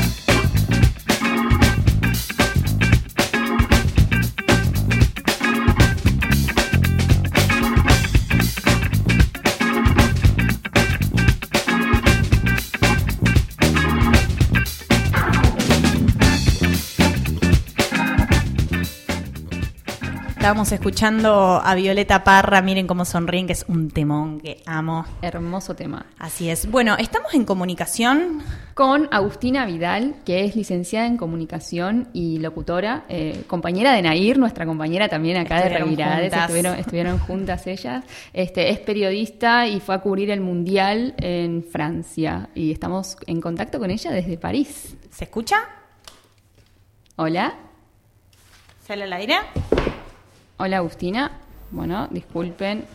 Estábamos escuchando a Violeta Parra, Miren cómo sonríen, que es un temón que amo. Hermoso tema. Así es. Bueno, estamos en comunicación con Agustina Vidal, que es licenciada en comunicación y locutora, compañera de Nair, nuestra compañera también acá de Revirades, estuvieron juntas ellas. Es periodista y fue a cubrir el Mundial en Francia y estamos en contacto con ella desde París. ¿Se escucha? Hola. ¿Sale al aire? Hola Agustina, bueno, disculpen.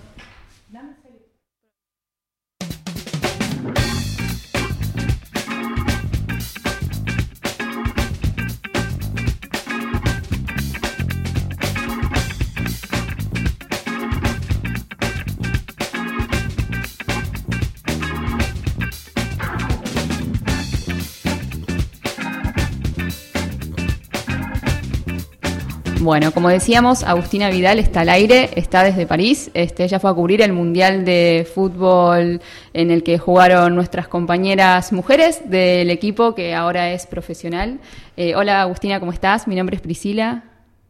Bueno, como decíamos, Agustina Vidal está al aire, está desde París. Ella fue a cubrir el Mundial de Fútbol en el que jugaron nuestras compañeras mujeres del equipo que ahora es profesional. Hola Agustina, ¿cómo estás? Mi nombre es Priscila.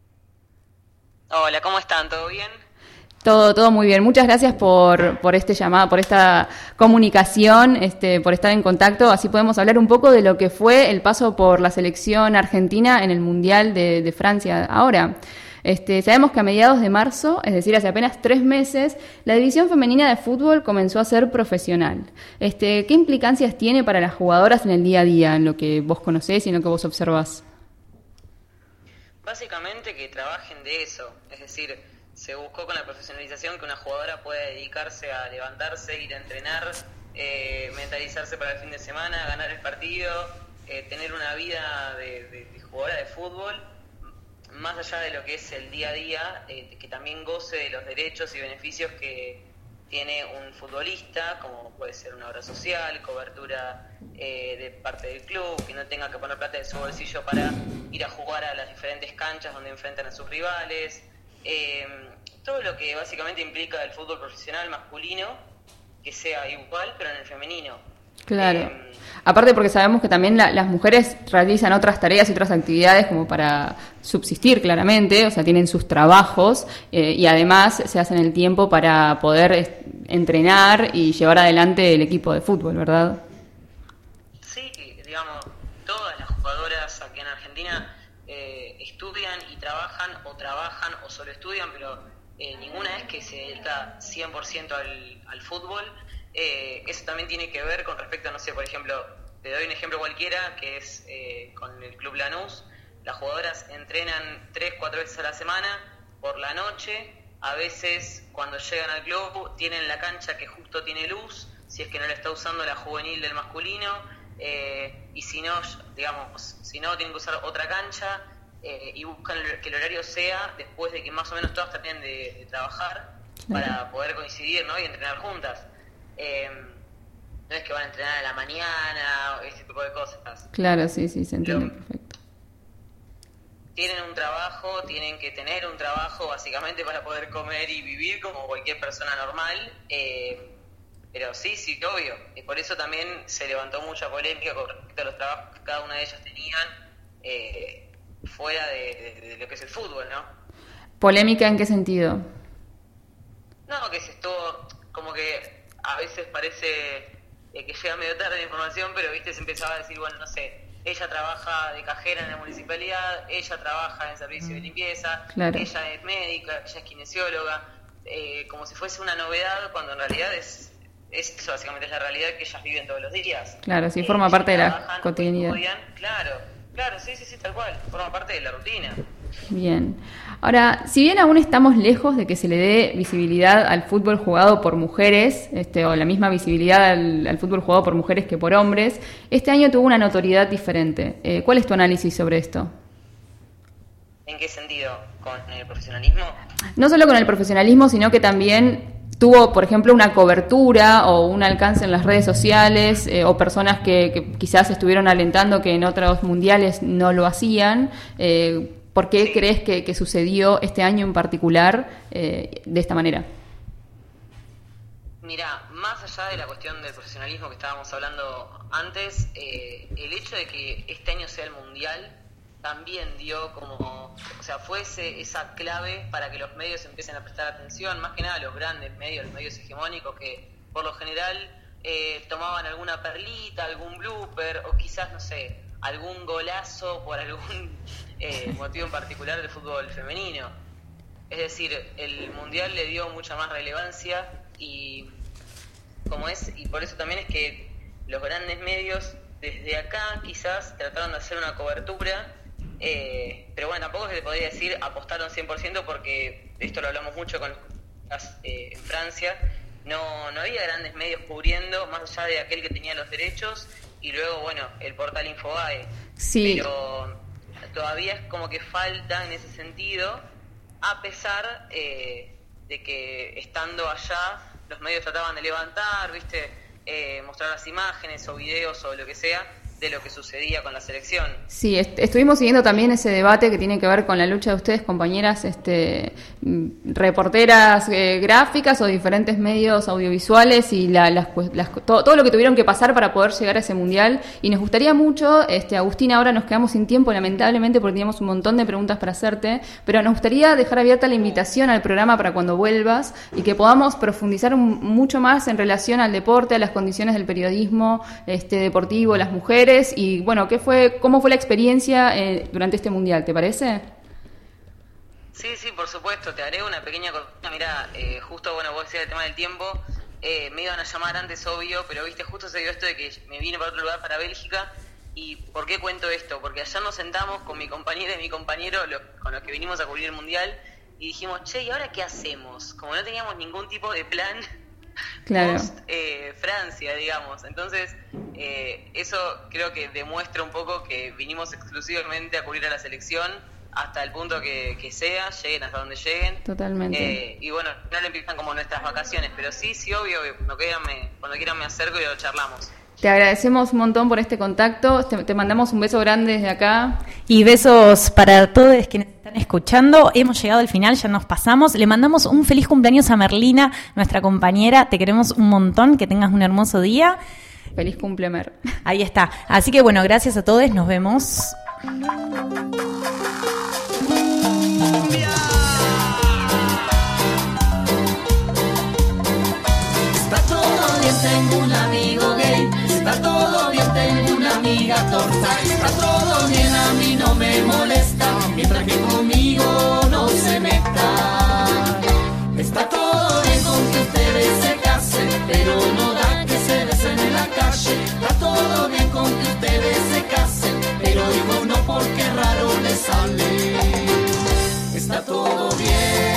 Hola, ¿cómo están? ¿Todo bien? Todo muy bien. Muchas gracias por este llamado, por esta comunicación, por estar en contacto. Así podemos hablar un poco de lo que fue el paso por la selección argentina en el Mundial de Francia ahora. Sabemos que a mediados de marzo, es decir, hace apenas 3 meses, la división femenina de fútbol comenzó a ser profesional. ¿Qué implicancias tiene para las jugadoras en el día a día, en lo que vos conocés y en lo que vos observás? Básicamente que trabajen de eso, es decir, se buscó con la profesionalización que una jugadora pueda dedicarse a levantarse, ir a entrenar, mentalizarse para el fin de semana, ganar el partido, tener una vida de jugadora de fútbol, más allá de lo que es el día a día, que también goce de los derechos y beneficios que tiene un futbolista, como puede ser una obra social, cobertura de parte del club, que no tenga que poner plata de su bolsillo para ir a jugar a las diferentes canchas donde enfrentan a sus rivales. Todo lo que básicamente implica el fútbol profesional masculino, que sea igual pero en el femenino. Claro. Aparte porque sabemos que también las mujeres realizan otras tareas y otras actividades como para subsistir claramente, o sea, tienen sus trabajos y además se hacen el tiempo para poder entrenar y llevar adelante el equipo de fútbol, ¿verdad? Sí, digamos, todas las jugadoras aquí en Argentina estudian y trabajan o solo estudian, pero ninguna es que se dedica 100% al fútbol. Eso también tiene que ver con respecto a, no sé, por ejemplo, te doy un ejemplo cualquiera, que es con el Club Lanús. Las jugadoras entrenan 3-4 veces a la semana por la noche. A veces cuando llegan al club tienen la cancha que justo tiene luz, si es que no la está usando la juvenil del masculino, y si no, digamos, si no tienen que usar otra cancha, y buscan que el horario sea después de que más o menos todas terminen de trabajar, para poder coincidir, ¿no? Y entrenar juntas. No es que van a entrenar a la mañana o ese tipo de cosas. Claro, sí, se entiende perfecto. Tienen un trabajo, tienen que tener un trabajo básicamente para poder comer y vivir como cualquier persona normal, pero sí, obvio. Y por eso también se levantó mucha polémica con respecto a los trabajos que cada una de ellas tenían fuera de lo que es el fútbol, ¿no? ¿Polémica en qué sentido? No, que se estuvo como que a veces parece que llega medio tarde la información, pero viste, se empezaba a decir, bueno, no sé, ella trabaja de cajera en la municipalidad, ella trabaja en servicio de limpieza, claro. Ella es médica, ella es kinesióloga, como si fuese una novedad, cuando en realidad es eso, básicamente es la realidad que ellas viven todos los días. Claro, sí, forma parte de la cotidianidad. Claro, sí, tal cual, forma parte de la rutina. Bien. Ahora, si bien aún estamos lejos de que se le dé visibilidad al fútbol jugado por mujeres, o la misma visibilidad al fútbol jugado por mujeres que por hombres, este año tuvo una notoriedad diferente. ¿Cuál es tu análisis sobre esto? ¿En qué sentido? ¿Con el profesionalismo? No solo con el profesionalismo, sino que también tuvo, por ejemplo, una cobertura o un alcance en las redes sociales, o personas que quizás estuvieron alentando que en otros mundiales no lo hacían. ¿Por qué crees que sucedió este año en particular de esta manera? Mira, más allá de la cuestión del profesionalismo que estábamos hablando antes, el hecho de que este año sea el mundial también dio como, o sea, fue esa clave para que los medios empiecen a prestar atención, más que nada los grandes medios, los medios hegemónicos que por lo general tomaban alguna perlita, algún blooper o quizás, no sé, algún golazo por algún motivo en particular del fútbol femenino. Es decir, el mundial le dio mucha más relevancia y por eso también es que los grandes medios desde acá quizás trataron de hacer una cobertura, pero bueno, tampoco se le podría decir apostaron 100% porque esto lo hablamos mucho con en Francia, no había grandes medios cubriendo más allá de aquel que tenía los derechos y luego, bueno, el portal Infobae. Sí. Pero todavía es como que falta en ese sentido, a pesar de que estando allá los medios trataban de levantar, ¿viste? Mostrar las imágenes o videos o lo que sea, de lo que sucedía con la selección. Sí, estuvimos siguiendo también ese debate que tiene que ver con la lucha de ustedes, compañeras reporteras gráficas o diferentes medios audiovisuales y todo lo que tuvieron que pasar para poder llegar a ese mundial. Y nos gustaría mucho, Agustina, ahora nos quedamos sin tiempo lamentablemente porque teníamos un montón de preguntas para hacerte, pero nos gustaría dejar abierta la invitación al programa para cuando vuelvas y que podamos profundizar mucho más en relación al deporte, a las condiciones del periodismo deportivo, las mujeres. Y bueno, ¿cómo fue la experiencia durante este mundial? ¿Te parece? Sí, por supuesto. Te haré una pequeña cortina. Mirá, justo, vos decías el tema del tiempo. Me iban a llamar antes, obvio, pero viste, justo se dio esto de que me vine para otro lugar, para Bélgica. ¿Y por qué cuento esto? Porque ayer nos sentamos con mi compañera y mi compañero, con los que vinimos a cubrir el mundial, y dijimos, che, ¿y ahora qué hacemos? Como no teníamos ningún tipo de plan... Claro. Francia, digamos. Entonces, eso creo que demuestra un poco que vinimos exclusivamente a cubrir a la selección hasta el punto que sea, lleguen hasta donde lleguen. Totalmente. Y bueno, no le empiezan como nuestras vacaciones, pero sí, obvio, cuando quieran me acerco y lo charlamos. Te agradecemos un montón por este contacto, te mandamos un beso grande desde acá. Y besos para todos quienes están escuchando. Hemos llegado al final, ya nos pasamos. Le mandamos un feliz cumpleaños a Merlina, nuestra compañera. Te queremos un montón, que tengas un hermoso día. Feliz cumple, Mer. Ahí está. Así que bueno, gracias a todos, nos vemos. Está todo bien, tengo un amigo gay. Está todo bien, tengo una amiga torta. Está todo bien, a mí no me molesta, mientras que conmigo no se meta. Está todo bien con que ustedes se casen, pero no da que se besen en la calle. Está todo bien con que ustedes se casen, pero digo no porque raro les sale. Está todo bien.